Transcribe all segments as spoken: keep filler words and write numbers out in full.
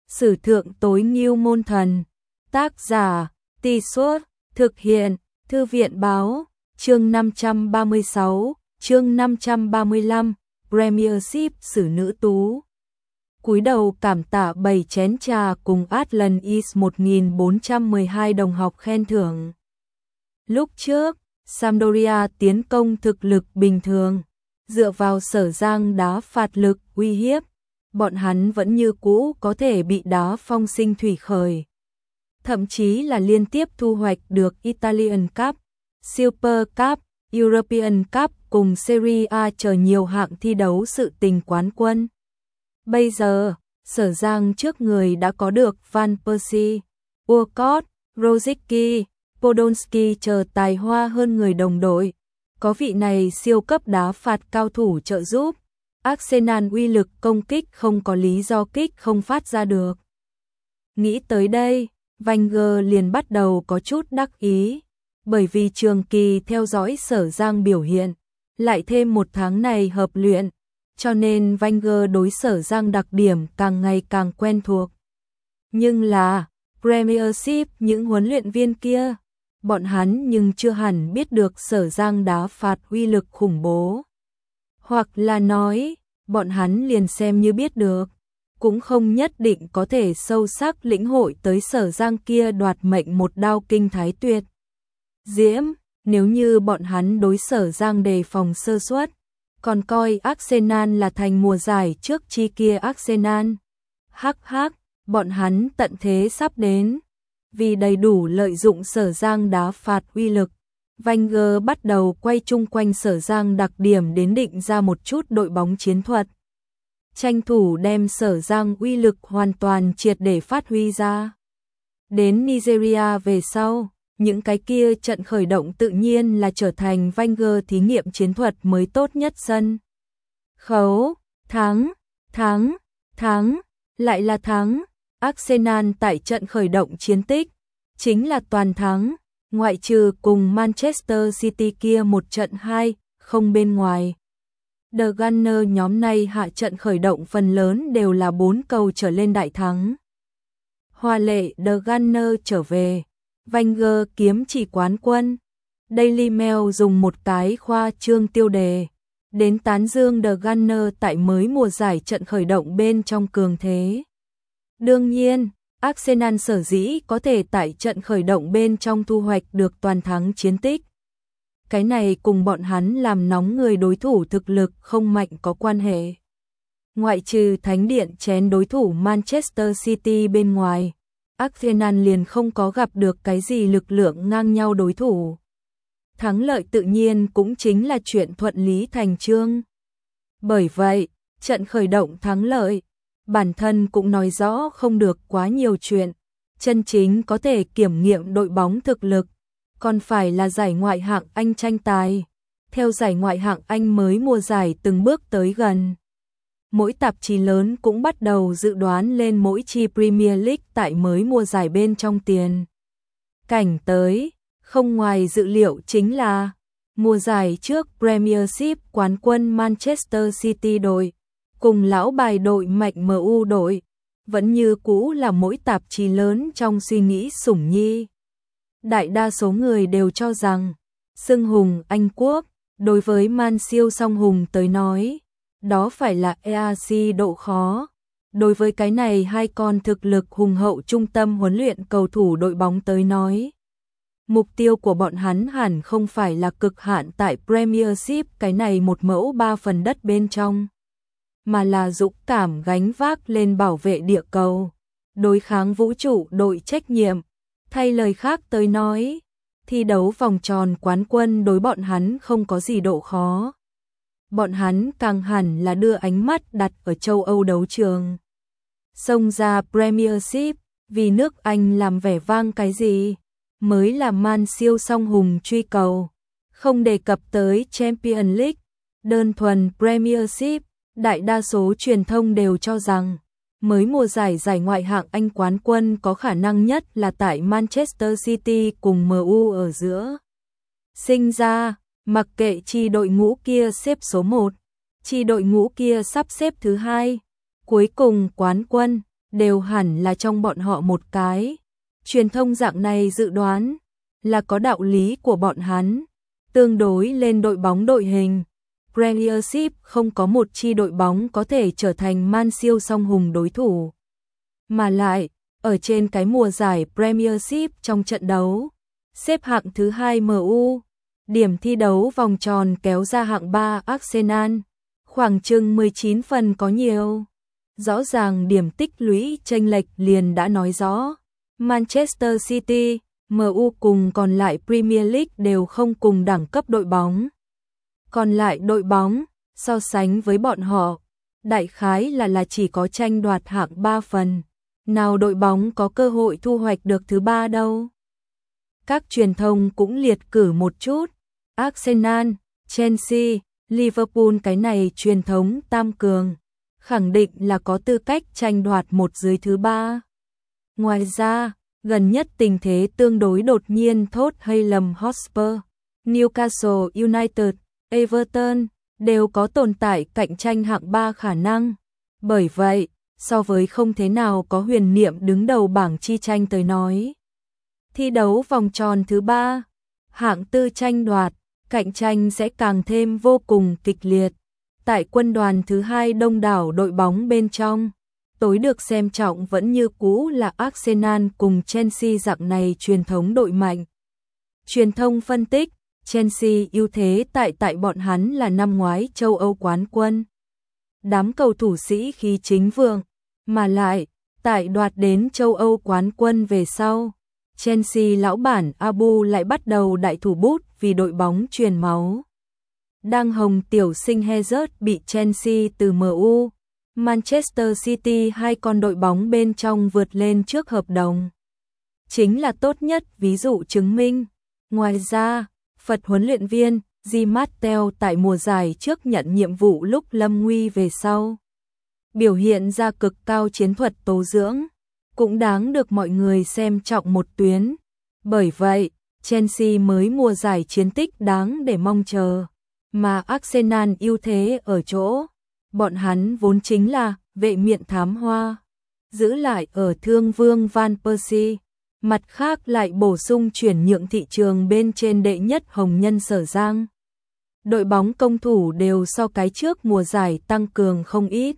Sử thượng tối ngưu môn thần. Tác giả, Tì Suốt, thực hiện, Thư viện báo, chương năm trăm ba mươi sáu, chương năm trăm ba mươi lăm, Premiership xử nữ tú. Cúi đầu cảm tạ bảy chén trà cùng Atlant Is một nghìn bốn trăm mười hai đồng học khen thưởng. Lúc trước, Sampdoria tiến công thực lực bình thường, dựa vào Sở Giang đá phạt lực uy hiếp, bọn hắn vẫn như cũ có thể bị đá phong sinh thủy khởi. Thậm chí là liên tiếp thu hoạch được Italian Cup, Super Cup, European Cup cùng Serie A chờ nhiều hạng thi đấu sự tình quán quân. Bây giờ, Sở Giang trước người đã có được Van Persie, Walcott, Rosicky, Podolski chờ tài hoa hơn người đồng đội. Có vị này siêu cấp đá phạt cao thủ trợ giúp, Arsenal uy lực công kích không có lý do kích không phát ra được. Nghĩ tới đây, Wenger liền bắt đầu có chút đắc ý, bởi vì trường kỳ theo dõi Sở Giang biểu hiện, lại thêm một tháng này hợp luyện, cho nên Wenger đối Sở Giang đặc điểm càng ngày càng quen thuộc. Nhưng là, Premiership những huấn luyện viên kia, bọn hắn nhưng chưa hẳn biết được Sở Giang đá phạt uy lực khủng bố. Hoặc là nói, bọn hắn liền xem như biết được, cũng không nhất định có thể sâu sắc lĩnh hội tới Sở Giang kia đoạt mệnh một đao kinh thái tuyệt diễm. Nếu như bọn hắn đối Sở Giang đề phòng sơ suất, còn coi Arsenal là thành mùa giải trước chi kia Arsenal, hắc hắc, bọn hắn tận thế sắp đến. Vì đầy đủ lợi dụng Sở Giang đá phạt uy lực, Wenger bắt đầu quay chung quanh Sở Giang đặc điểm đến định ra một chút đội bóng chiến thuật, tranh thủ đem Sở Giang uy lực hoàn toàn triệt để phát huy ra. Đến Nigeria về sau, những cái kia trận khởi động tự nhiên là trở thành Wenger thí nghiệm chiến thuật mới tốt nhất sân khấu. Thắng, thắng, thắng, lại là thắng. Arsenal tại trận khởi động chiến tích chính là toàn thắng, ngoại trừ cùng Manchester City kia một trận hai không bên ngoài. The Gunners nhóm này hạ trận khởi động phần lớn đều là bốn cầu trở lên đại thắng. Hoa lệ The Gunners trở về, Wenger kiếm chỉ quán quân. Daily Mail dùng một cái khoa trương tiêu đề đến tán dương The Gunners tại mới mùa giải trận khởi động bên trong cường thế. Đương nhiên, Arsenal sở dĩ có thể tại trận khởi động bên trong thu hoạch được toàn thắng chiến tích, cái này cùng bọn hắn làm nóng người đối thủ thực lực không mạnh có quan hệ. Ngoại trừ thánh điện chén đối thủ Manchester City bên ngoài, Arsenal liền không có gặp được cái gì lực lượng ngang nhau đối thủ. Thắng lợi tự nhiên cũng chính là chuyện thuận lý thành chương. Bởi vậy, trận khởi động thắng lợi, bản thân cũng nói rõ không được quá nhiều chuyện, chân chính có thể kiểm nghiệm đội bóng thực lực, còn phải là giải ngoại hạng Anh tranh tài. Theo giải ngoại hạng Anh mới mùa giải từng bước tới gần, mỗi tạp chí lớn cũng bắt đầu dự đoán lên mỗi chi Premier League tại mới mùa giải bên trong tiền cảnh tới. Không ngoài dự liệu chính là mùa giải trước Premiership quán quân Manchester City đội cùng lão bài đội mạnh em u đội vẫn như cũ là mỗi tạp chí lớn trong suy nghĩ sủng nhi. Đại đa số người đều cho rằng xưng hùng Anh Quốc đối với Man siêu song hùng tới nói, đó phải là e a xê độ khó. Đối với cái này hai con thực lực hùng hậu trung tâm huấn luyện cầu thủ đội bóng tới nói, mục tiêu của bọn hắn hẳn không phải là cực hạn tại Premiership cái này một mẫu ba phần đất bên trong, mà là dũng cảm gánh vác lên bảo vệ địa cầu, đối kháng vũ trụ đội trách nhiệm. Thay lời khác tới nói, thi đấu vòng tròn quán quân đối bọn hắn không có gì độ khó. Bọn hắn càng hẳn là đưa ánh mắt đặt ở châu Âu đấu trường. Xông ra Premiership, vì nước Anh làm vẻ vang cái gì, mới là Man siêu song hùng truy cầu. Không đề cập tới Champions League, đơn thuần Premiership, đại đa số truyền thông đều cho rằng mới mùa giải giải ngoại hạng Anh quán quân có khả năng nhất là tại Manchester City cùng em u ở giữa. Sinh ra, mặc kệ chi đội ngũ kia xếp số một, chi đội ngũ kia sắp xếp thứ hai, cuối cùng quán quân đều hẳn là trong bọn họ một cái. Truyền thông dạng này dự đoán là có đạo lý của bọn hắn. Tương đối lên đội bóng đội hình, Premiership không có một chi đội bóng có thể trở thành Man siêu song hùng đối thủ. Mà lại, ở trên cái mùa giải Premiership trong trận đấu, xếp hạng thứ hai em u, điểm thi đấu vòng tròn kéo ra hạng ba Arsenal, khoảng chừng mười chín phần có nhiều. Rõ ràng điểm tích lũy chênh lệch liền đã nói rõ. Manchester City, em u cùng còn lại Premier League đều không cùng đẳng cấp đội bóng. Còn lại đội bóng, so sánh với bọn họ, đại khái là là chỉ có tranh đoạt hạng ba phần. Nào đội bóng có cơ hội thu hoạch được thứ ba đâu. Các truyền thông cũng liệt cử một chút. Arsenal, Chelsea, Liverpool cái này truyền thống tam cường, khẳng định là có tư cách tranh đoạt một dưới thứ ba. Ngoài ra, gần nhất tình thế tương đối đột nhiên Tottenham Hotspur, Newcastle United, Everton đều có tồn tại cạnh tranh hạng ba khả năng. Bởi vậy, so với không thế nào có huyền niệm đứng đầu bảng chi tranh tới nói, thi đấu vòng tròn thứ ba, hạng tư tranh đoạt, cạnh tranh sẽ càng thêm vô cùng kịch liệt. Tại quân đoàn thứ hai đông đảo đội bóng bên trong, tối được xem trọng vẫn như cũ là Arsenal cùng Chelsea dạng này truyền thống đội mạnh. Truyền thông phân tích, Chelsea ưu thế tại tại bọn hắn là năm ngoái châu Âu quán quân. Đám cầu thủ sĩ khí chính vượng, mà lại, tại đoạt đến châu Âu quán quân về sau, Chelsea lão bản Abu lại bắt đầu đại thủ bút vì đội bóng truyền máu. Đang hồng tiểu sinh Hazard bị Chelsea từ em u, Manchester City hai con đội bóng bên trong vượt lên trước hợp đồng. Chính là tốt nhất ví dụ chứng minh. Ngoài ra, Phật huấn luyện viên Di Matteo tại mùa giải trước nhận nhiệm vụ lúc lâm nguy về sau, biểu hiện ra cực cao chiến thuật tố dưỡng, cũng đáng được mọi người xem trọng một tuyến. Bởi vậy, Chelsea mới mùa giải chiến tích đáng để mong chờ, mà Arsenal ưu thế ở chỗ, bọn hắn vốn chính là vệ miện thám hoa, giữ lại ở thương vương Van Persie, mặt khác lại bổ sung chuyển nhượng thị trường bên trên đệ nhất hồng nhân Sở Giang. Đội bóng công thủ đều so cái trước mùa giải tăng cường không ít.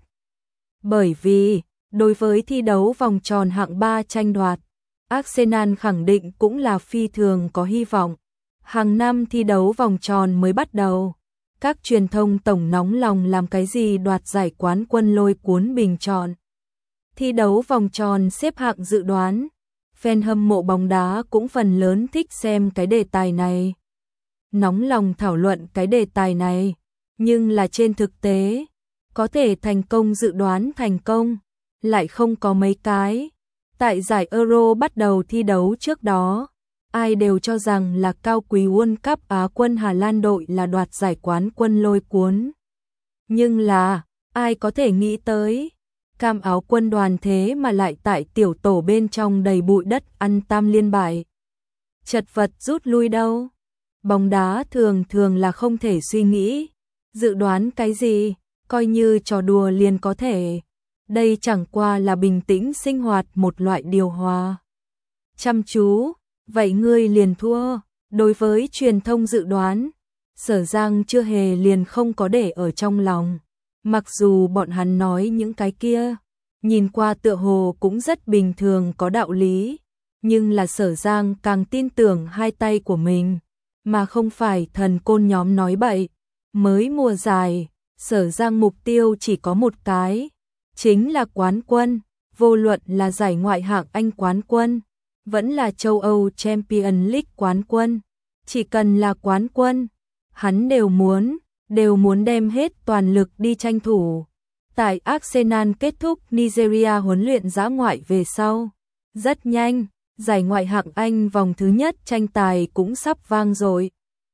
Bởi vì, đối với thi đấu vòng tròn hạng ba tranh đoạt, Arsenal khẳng định cũng là phi thường có hy vọng. Hàng năm thi đấu vòng tròn mới bắt đầu, các truyền thông tổng nóng lòng làm cái gì đoạt giải quán quân lôi cuốn bình chọn. Thi đấu vòng tròn xếp hạng dự đoán, fan hâm mộ bóng đá cũng phần lớn thích xem cái đề tài này. Nóng lòng thảo luận cái đề tài này, nhưng là trên thực tế, có thể thành công dự đoán thành công, lại không có mấy cái. Tại giải Euro bắt đầu thi đấu trước đó, ai đều cho rằng là cao quý World Cup Á quân Hà Lan đội là đoạt giải quán quân lôi cuốn. Nhưng là, ai có thể nghĩ tới, cam áo quân đoàn thế mà lại tại tiểu tổ bên trong đầy bụi đất ăn tam liên bại. Chật vật rút lui đâu. Bóng đá thường thường là không thể suy nghĩ, dự đoán cái gì, coi như trò đùa liền có thể. Đây chẳng qua là bình tĩnh sinh hoạt một loại điều hòa. Chăm chú, vậy ngươi liền thua. Đối với truyền thông dự đoán, Sở Giang chưa hề liền không có để ở trong lòng. Mặc dù bọn hắn nói những cái kia, nhìn qua tựa hồ cũng rất bình thường có đạo lý, nhưng là Sở Giang càng tin tưởng hai tay của mình, mà không phải thần côn nhóm nói bậy. Mới mùa giải, Sở Giang mục tiêu chỉ có một cái, chính là quán quân, vô luận là giải ngoại hạng Anh quán quân, vẫn là châu Âu Champions League quán quân, chỉ cần là quán quân, hắn đều muốn, đều muốn đem hết toàn lực đi tranh thủ. Tại Arsenal kết thúc Nigeria huấn luyện dã ngoại về sau, rất nhanh, giải ngoại hạng Anh vòng thứ nhất tranh tài cũng sắp vang rồi.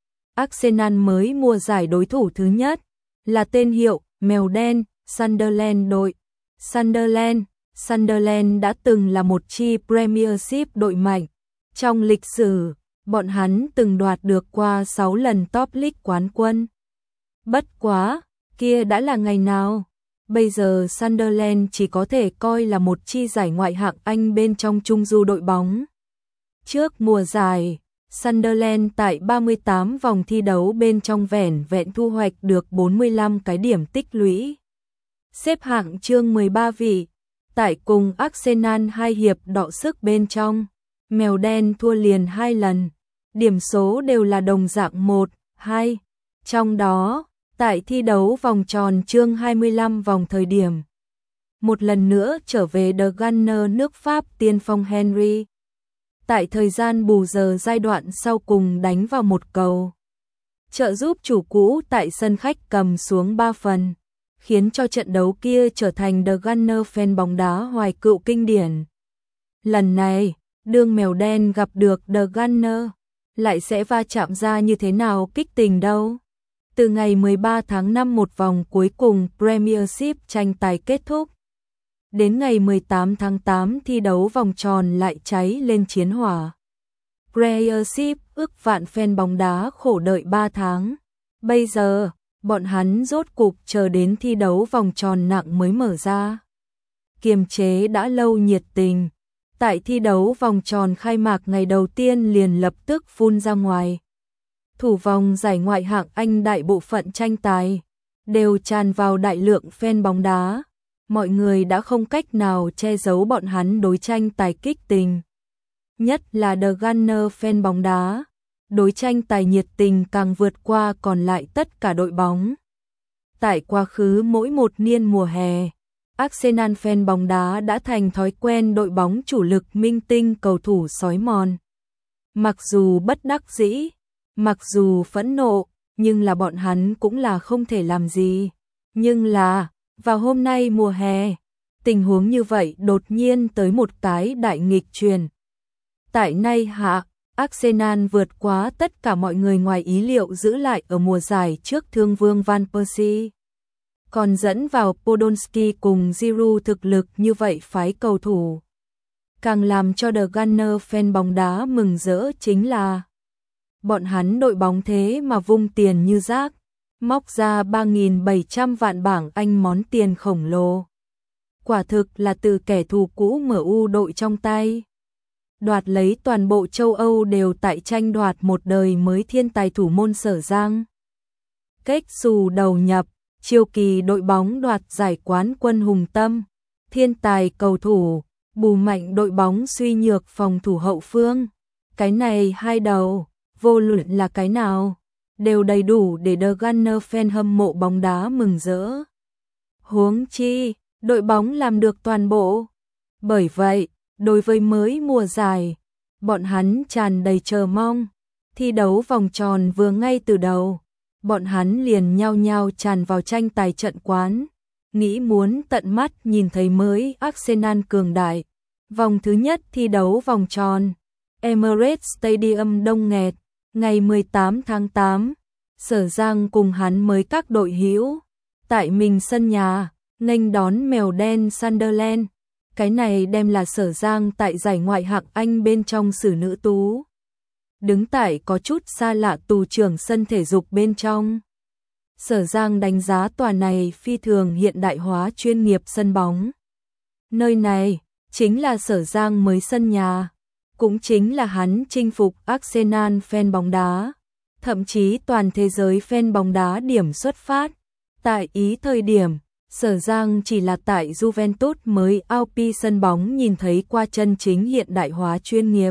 Arsenal mới mùa giải đối thủ thứ nhất là tên hiệu Mèo Đen, Sunderland đội. Sunderland, Sunderland đã từng là một chi Premiership đội mạnh. Trong lịch sử, bọn hắn từng đoạt được qua sáu lần Top League quán quân. Bất quá, kia đã là ngày nào? Bây giờ Sunderland chỉ có thể coi là một chi giải ngoại hạng Anh bên trong trung du đội bóng. Trước mùa giải, Sunderland tại ba mươi tám vòng thi đấu bên trong vẻn vẹn thu hoạch được bốn mươi lăm cái điểm tích lũy. Xếp hạng chương mười ba vị, tại cùng Arsenal hai hiệp đọ sức bên trong, mèo đen thua liền hai lần, điểm số đều là đồng dạng một, hai. Trong đó, tại thi đấu vòng tròn chương hai mươi lăm vòng thời điểm, một lần nữa trở về The Gunner nước Pháp tiên phong Henry. Tại thời gian bù giờ giai đoạn sau cùng đánh vào một cầu, trợ giúp chủ cũ tại sân khách cầm xuống ba phần, khiến cho trận đấu kia trở thành The Gunner fan bóng đá hoài cựu kinh điển. Lần này, đương mèo đen gặp được The Gunner, lại sẽ va chạm ra như thế nào kích tình đâu. Từ ngày mười ba tháng năm một vòng cuối cùng Premiership tranh tài kết thúc, đến ngày mười tám tháng tám thi đấu vòng tròn lại cháy lên chiến hỏa. Premiership ước vạn fan bóng đá khổ đợi ba tháng. Bây giờ, bọn hắn rốt cục chờ đến thi đấu vòng tròn nặng mới mở ra. Kiềm chế đã lâu nhiệt tình, tại thi đấu vòng tròn khai mạc ngày đầu tiên liền lập tức phun ra ngoài. Thủ vòng giải ngoại hạng Anh đại bộ phận tranh tài đều tràn vào đại lượng fan bóng đá. Mọi người đã không cách nào che giấu bọn hắn đối tranh tài kích tình. Nhất là The Gunner fan bóng đá, đối tranh tài nhiệt tình càng vượt qua còn lại tất cả đội bóng. Tại quá khứ mỗi một niên mùa hè, Arsenal fan bóng đá đã thành thói quen đội bóng chủ lực minh tinh cầu thủ sói mòn. Mặc dù bất đắc dĩ, mặc dù phẫn nộ, nhưng là bọn hắn cũng là không thể làm gì. Nhưng là, vào hôm nay mùa hè, tình huống như vậy đột nhiên tới một cái đại nghịch truyền. Tại nay hạ, Arsenal vượt quá tất cả mọi người ngoài ý liệu giữ lại ở mùa giải trước thương vương Van Persie. Còn dẫn vào Podolski cùng Giroud thực lực như vậy phái cầu thủ. Càng làm cho The Gunner fan bóng đá mừng rỡ chính là bọn hắn đội bóng thế mà vung tiền như rác, móc ra ba nghìn bảy trăm vạn bảng Anh món tiền khổng lồ. Quả thực là từ kẻ thù cũ em u đội trong tay. Đoạt lấy toàn bộ châu Âu đều tại tranh đoạt một đời mới thiên tài thủ môn Sở Giang. Cách xù đầu nhập, chiêu kỳ đội bóng đoạt giải quán quân hùng tâm, thiên tài cầu thủ, bù mạnh đội bóng suy nhược phòng thủ hậu phương. Cái này hai đầu, vô luận là cái nào, đều đầy đủ để The Gunner fan hâm mộ bóng đá mừng rỡ. Huống chi, đội bóng làm được toàn bộ. Bởi vậy, đối với mới mùa giải, bọn hắn tràn đầy chờ mong. Thi đấu vòng tròn vừa ngay từ đầu, bọn hắn liền nhao nhao tràn vào tranh tài trận quán, nghĩ muốn tận mắt nhìn thấy mới Arsenal cường đại. Vòng thứ nhất thi đấu vòng tròn, Emirates Stadium đông nghẹt, ngày mười tám tháng tám, Sở Giang cùng hắn mới các đội hữu tại mình sân nhà nghênh đón mèo đen Sunderland. Cái này đem là Sở Giang tại giải ngoại hạng Anh bên trong sử nữ tú. Đứng tại có chút xa lạ tù trưởng sân thể dục bên trong. Sở Giang đánh giá tòa này phi thường hiện đại hóa chuyên nghiệp sân bóng. Nơi này chính là Sở Giang mới sân nhà, cũng chính là hắn chinh phục Arsenal fan bóng đá, thậm chí toàn thế giới fan bóng đá điểm xuất phát. Tại ý thời điểm, Sở Giang chỉ là tại Juventus mới a o pê sân bóng nhìn thấy qua chân chính hiện đại hóa chuyên nghiệp.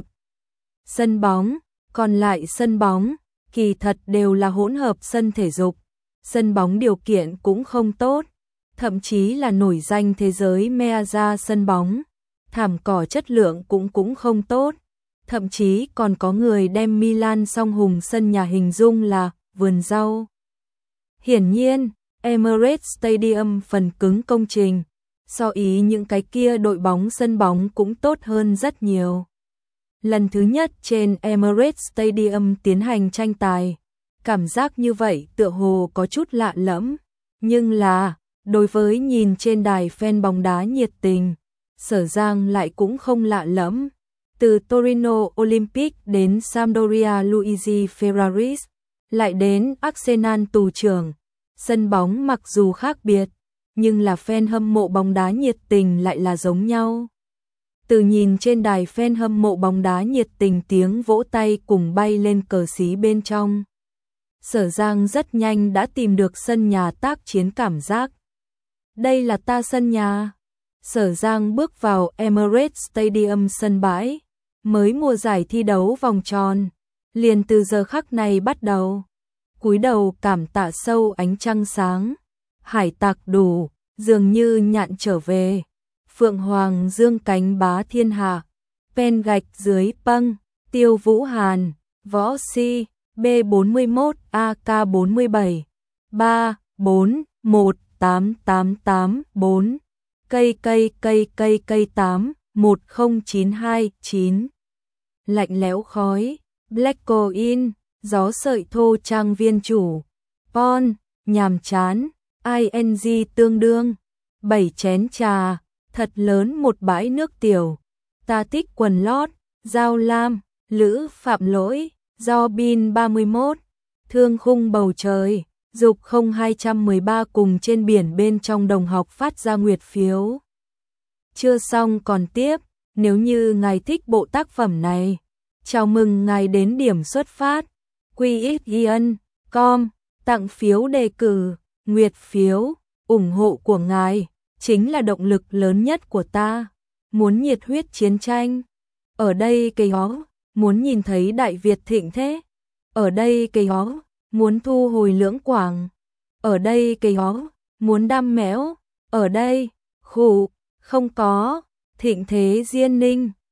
Sân bóng, còn lại sân bóng, kỳ thật đều là hỗn hợp sân thể dục. Sân bóng điều kiện cũng không tốt, thậm chí là nổi danh thế giới Meazza sân bóng. Thảm cỏ chất lượng cũng cũng không tốt, thậm chí còn có người đem Milan song hùng sân nhà hình dung là vườn rau. Hiển nhiên, Emirates Stadium phần cứng công trình, so ý những cái kia đội bóng sân bóng cũng tốt hơn rất nhiều. Lần thứ nhất trên Emirates Stadium tiến hành tranh tài, cảm giác như vậy tựa hồ có chút lạ lẫm, nhưng là, đối với nhìn trên đài fan bóng đá nhiệt tình, Sở Giang lại cũng không lạ lẫm. Từ Torino Olympic đến Sampdoria Luigi Ferraris, lại đến Arsenal tù trưởng, sân bóng mặc dù khác biệt, nhưng là fan hâm mộ bóng đá nhiệt tình lại là giống nhau. Từ nhìn trên đài fan hâm mộ bóng đá nhiệt tình tiếng vỗ tay cùng bay lên cờ xí bên trong. Sở Giang rất nhanh đã tìm được sân nhà tác chiến cảm giác. Đây là ta sân nhà. Sở Giang bước vào Emirates Stadium sân bãi, mới mùa giải thi đấu vòng tròn, liền từ giờ khắc này bắt đầu. Cúi đầu cảm tạ sâu ánh trăng sáng, hải tặc đủ, dường như nhạn trở về. Phượng Hoàng dương cánh bá thiên hạ, pen gạch dưới pâng, Tiêu Vũ Hàn, Võ Si, B bốn mươi mốt A K bốn mươi bảy, ba, bốn, một, tám tám tám, bốn, cây cây cây cây cây tám, một không chín hai, chín. Lạnh lẽo khói, Black Coin, gió sợi thô trang viên chủ, Pon, nhàm chán, ing tương đương, bảy chén trà, thật lớn một bãi nước tiểu, ta thích quần lót, Giao Lam, Lữ Phạm Lỗi, do bin ba mươi mốt, thương khung bầu trời, dục không hai một ba cùng trên biển bên trong đồng học phát ra nguyệt phiếu. Chưa xong còn tiếp, nếu như ngài thích bộ tác phẩm này, chào mừng ngài đến điểm xuất phát, quy ích yên chấm com, tặng phiếu đề cử, nguyệt phiếu, ủng hộ của ngài, chính là động lực lớn nhất của ta, muốn nhiệt huyết chiến tranh, ở đây cây hó, muốn nhìn thấy Đại Việt thịnh thế, ở đây cây hó, muốn thu hồi Lưỡng Quảng, ở đây cây hó, muốn đam mẽo, ở đây, khủ, không có, thịnh thế Diên Ninh.